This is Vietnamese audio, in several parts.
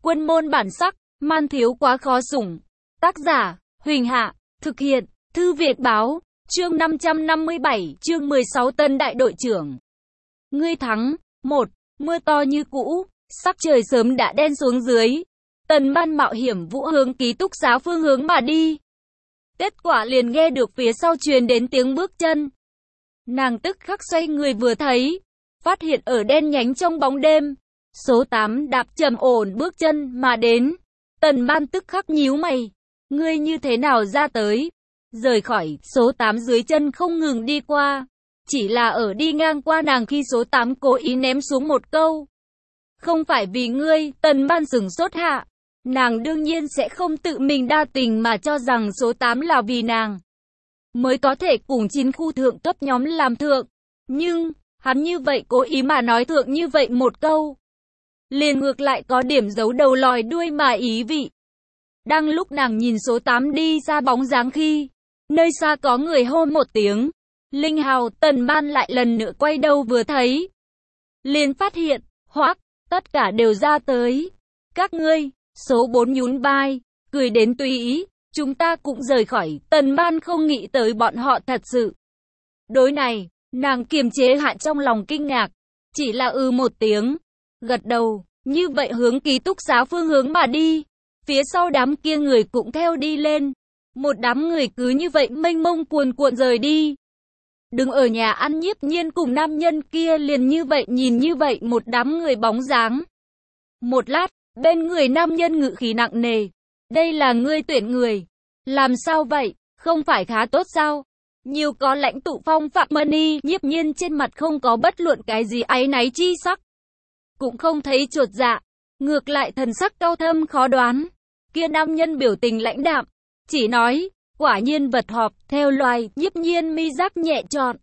Quân môn bản sắc, man thiếu quá khó sủng. Tác giả, Huỳnh Hạ, thực hiện, Thư Việt Báo, chương 557, chương 16 Tân đại đội trưởng. Ngươi thắng, 1, mưa to như cũ, sắc trời sớm đã đen xuống dưới. Tần Ban mạo hiểm vũ hướng ký túc xá phương hướng mà đi. Kết quả liền nghe được phía sau truyền đến tiếng bước chân. Nàng tức khắc xoay người vừa thấy, phát hiện ở đen nhánh trong bóng đêm, số 8 đạp trầm ổn bước chân mà đến. Tần Ban tức khắc nhíu mày, ngươi như thế nào ra tới? Rời khỏi, số 8 dưới chân không ngừng đi qua, chỉ là ở đi ngang qua nàng khi số 8 cố ý ném xuống một câu. Không phải vì ngươi, Tần Ban sửng sốt hạ. Nàng đương nhiên sẽ không tự mình đa tình mà cho rằng số 8 là vì nàng mới có thể cùng 9 khu thượng cấp nhóm làm thượng. Nhưng, hắn như vậy cố ý mà nói thượng như vậy một câu, liền ngược lại có điểm giấu đầu lòi đuôi mà ý vị. Đang lúc nàng nhìn số 8 đi xa bóng dáng khi, nơi xa có người hô một tiếng, Linh Hào. Tần Ban lại lần nữa quay đầu vừa thấy, liền phát hiện, hoắc, tất cả đều ra tới. Các ngươi, số 4 nhún vai, cười đến tùy ý, chúng ta cũng rời khỏi. Tần Ban không nghĩ tới bọn họ thật sự. Đối này, nàng kiềm chế hạ trong lòng kinh ngạc, chỉ là một tiếng, gật đầu, như vậy hướng ký túc xá phương hướng mà đi. Phía sau đám kia người cũng theo đi lên. Một đám người cứ như vậy mênh mông cuồn cuộn rời đi. Đứng ở nhà ăn Nhiếp Nhiên cùng nam nhân kia liền như vậy nhìn như vậy một đám người bóng dáng. Một lát, bên người nam nhân ngự khí nặng nề. Đây là ngươi tuyển người. Làm sao vậy, không phải khá tốt sao? Nhiều có lãnh tụ phong phạm money. Nhiếp Nhiên trên mặt không có bất luận cái gì áy náy chi sắc, cũng không thấy chột dạ, ngược lại thần sắc cao thâm khó đoán. Kia nam nhân biểu tình lãnh đạm, chỉ nói, quả nhiên vật họp theo loài. Nhiếp Nhiên mi giác nhẹ trọn.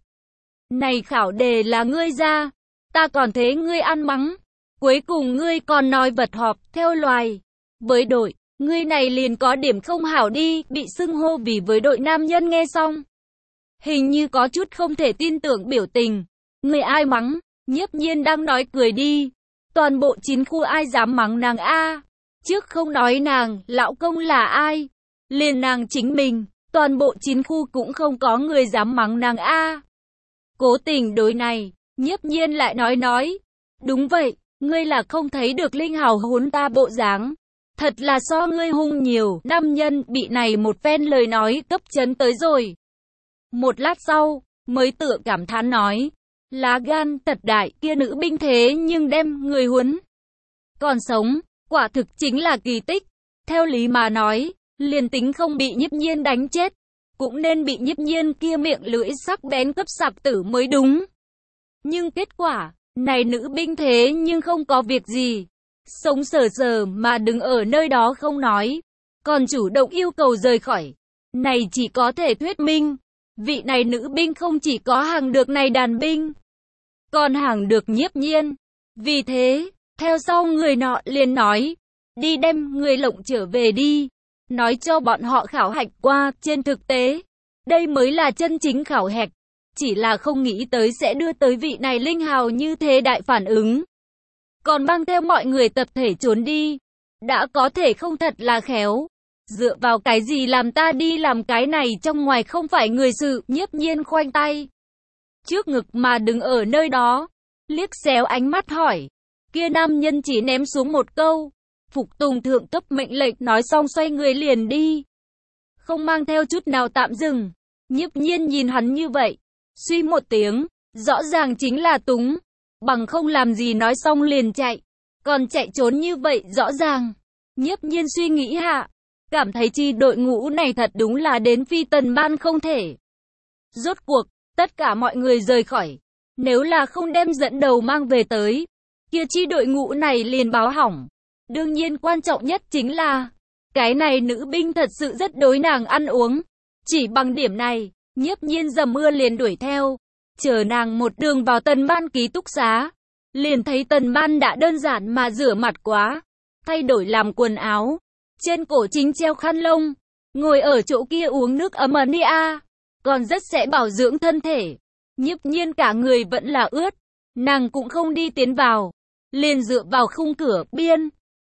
Này khảo đề là ngươi ra, ta còn thế ngươi ăn mắng. Cuối cùng ngươi còn nói vật họp theo loài. Với đội, ngươi này liền có điểm không hảo đi. Bị xưng hô vì với đội nam nhân nghe xong, hình như có chút không thể tin tưởng biểu tình. Ngươi ai mắng? Nhiếp Nhiên đang nói cười đi. Toàn bộ 9 khu ai dám mắng nàng a? Trước không nói nàng, lão công là ai, liền nàng chính mình, toàn bộ 9 khu cũng không có người dám mắng nàng a. Cố tình đối này, Nhiếp Nhiên lại nói, đúng vậy, ngươi là không thấy được Linh Hào hốn ta bộ dáng, thật là so ngươi hung nhiều. Nam nhân bị này một phen lời nói cấp chấn tới rồi. Một lát sau, mới tựa cảm thán nói, lá gan thật đại, kia nữ binh thế nhưng đem người huấn còn sống, quả thực chính là kỳ tích. Theo lý mà nói, liền tính không bị Nhiếp Nhiên đánh chết, cũng nên bị Nhiếp Nhiên kia miệng lưỡi sắc bén cấp sạc tử mới đúng. Nhưng kết quả, này nữ binh thế nhưng không có việc gì, sống sờ sờ mà đứng ở nơi đó không nói, còn chủ động yêu cầu rời khỏi. Này chỉ có thể thuyết minh, vị này nữ binh không chỉ có hàng được này đàn binh, còn hàng được Nhiếp Nhiên. Vì thế, theo sau người nọ liền nói, đi đem người lộng trở về đi, nói cho bọn họ khảo hạch qua. Trên thực tế, đây mới là chân chính khảo hạch, chỉ là không nghĩ tới sẽ đưa tới vị này Linh Hào như thế đại phản ứng, còn mang theo mọi người tập thể trốn đi. Đã có thể không thật là khéo, dựa vào cái gì làm ta đi làm cái này trong ngoài không phải người sự. Nhiếp Nhiên khoanh tay trước ngực mà đứng ở nơi đó, liếc xéo ánh mắt hỏi. Kia nam nhân chỉ ném xuống một câu, phục tùng thượng cấp mệnh lệnh, nói xong xoay người liền đi, không mang theo chút nào tạm dừng. Nhiếp Nhiên nhìn hắn như vậy, suy một tiếng, rõ ràng chính là túng, bằng không làm gì nói xong liền chạy, còn chạy trốn như vậy rõ ràng. Nhiếp Nhiên suy nghĩ hạ, cảm thấy chi đội ngũ này thật đúng là đến phi Tần Ban không thể. Rốt cuộc, tất cả mọi người rời khỏi, nếu là không đem dẫn đầu mang về tới, kia chi đội ngũ này liền báo hỏng. Đương nhiên quan trọng nhất chính là, cái này nữ binh thật sự rất đối nàng ăn uống. Chỉ bằng điểm này, Nhiếp Nhiên dầm mưa liền đuổi theo, chờ nàng một đường vào Tần Ban ký túc xá, liền thấy Tần Ban đã đơn giản mà rửa mặt quá, thay đổi làm quần áo, trên cổ chính treo khăn lông, ngồi ở chỗ kia uống nước ấm nia, còn rất sẽ bảo dưỡng thân thể. Nhiếp Nhiên cả người vẫn là ướt, nàng cũng không đi tiến vào, liền dựa vào khung cửa biên,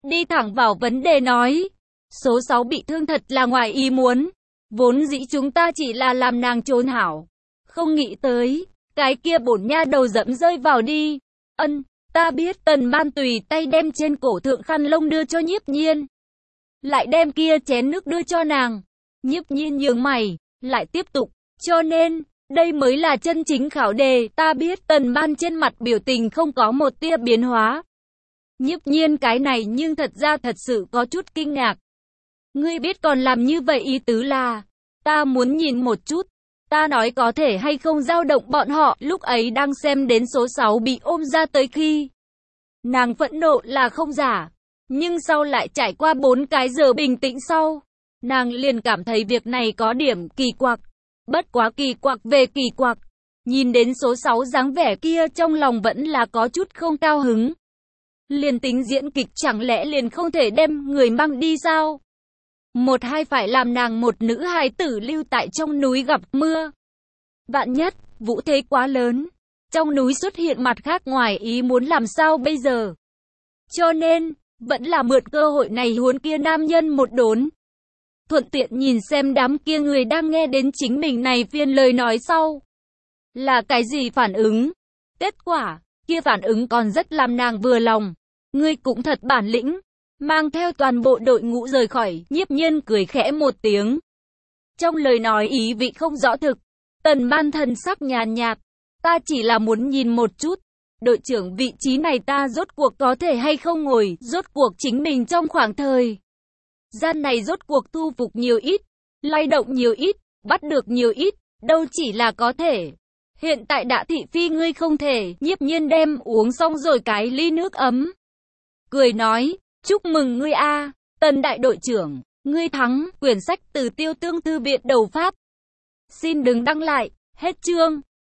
đi thẳng vào vấn đề nói. Số 6 bị thương thật là ngoài ý muốn. Vốn dĩ chúng ta chỉ là làm nàng trốn hảo. Không nghĩ tới, cái kia bổn nha đầu dẫm rơi vào đi. Ta biết. Tần Ban tùy tay đem trên cổ thượng khăn lông đưa cho Nhiếp Nhiên. Lại đem kia chén nước đưa cho nàng. Nhiếp Nhiên nhướng mày, lại tiếp tục. Cho nên, đây mới là chân chính khảo đề. Ta biết. Tần Ban trên mặt biểu tình không có một tia biến hóa. Nhiếp Nhiên cái này nhưng thật ra thật sự có chút kinh ngạc. Ngươi biết còn làm như vậy ý tứ là, ta muốn nhìn một chút. Ta nói có thể hay không dao động bọn họ, lúc ấy đang xem đến số 6 bị ôm ra tới khi. Nàng phẫn nộ là không giả, nhưng sau lại trải qua 4 cái giờ bình tĩnh sau, nàng liền cảm thấy việc này có điểm kỳ quặc. Bất quá kỳ quặc về kỳ quặc, nhìn đến số 6 dáng vẻ kia trong lòng vẫn là có chút không cao hứng. Liền tính diễn kịch chẳng lẽ liền không thể đem người mang đi sao? Một hai phải làm nàng một nữ hài tử lưu tại trong núi gặp mưa. Vạn nhất, vũ thế quá lớn. Trong núi xuất hiện mặt khác ngoài ý muốn làm sao bây giờ? Cho nên, vẫn là mượn cơ hội này huấn kia nam nhân một đốn. Thuận tiện nhìn xem đám kia người đang nghe đến chính mình này phiên lời nói sau. Là cái gì phản ứng? Kết quả, kia phản ứng còn rất làm nàng vừa lòng. Ngươi cũng thật bản lĩnh. Mang theo toàn bộ đội ngũ rời khỏi, Nhiếp Nhiên cười khẽ một tiếng. Trong lời nói ý vị không rõ thực. Tần Ban thần sắc nhàn nhạt. Ta chỉ là muốn nhìn một chút. Đội trưởng vị trí này ta rốt cuộc có thể hay không ngồi, rốt cuộc chính mình trong khoảng thời gian này rốt cuộc thu phục nhiều ít, lay động nhiều ít, bắt được nhiều ít, đâu chỉ là có thể. Hiện tại đã thị phi ngươi không thể, Nhiếp Nhiên đem uống xong rồi cái ly nước ấm. Cười nói, chúc mừng ngươi a, Tần đại đội trưởng, ngươi thắng. Quyển sách từ Tiêu Tương thư viện đầu phát. Xin đừng đăng lại, hết chương.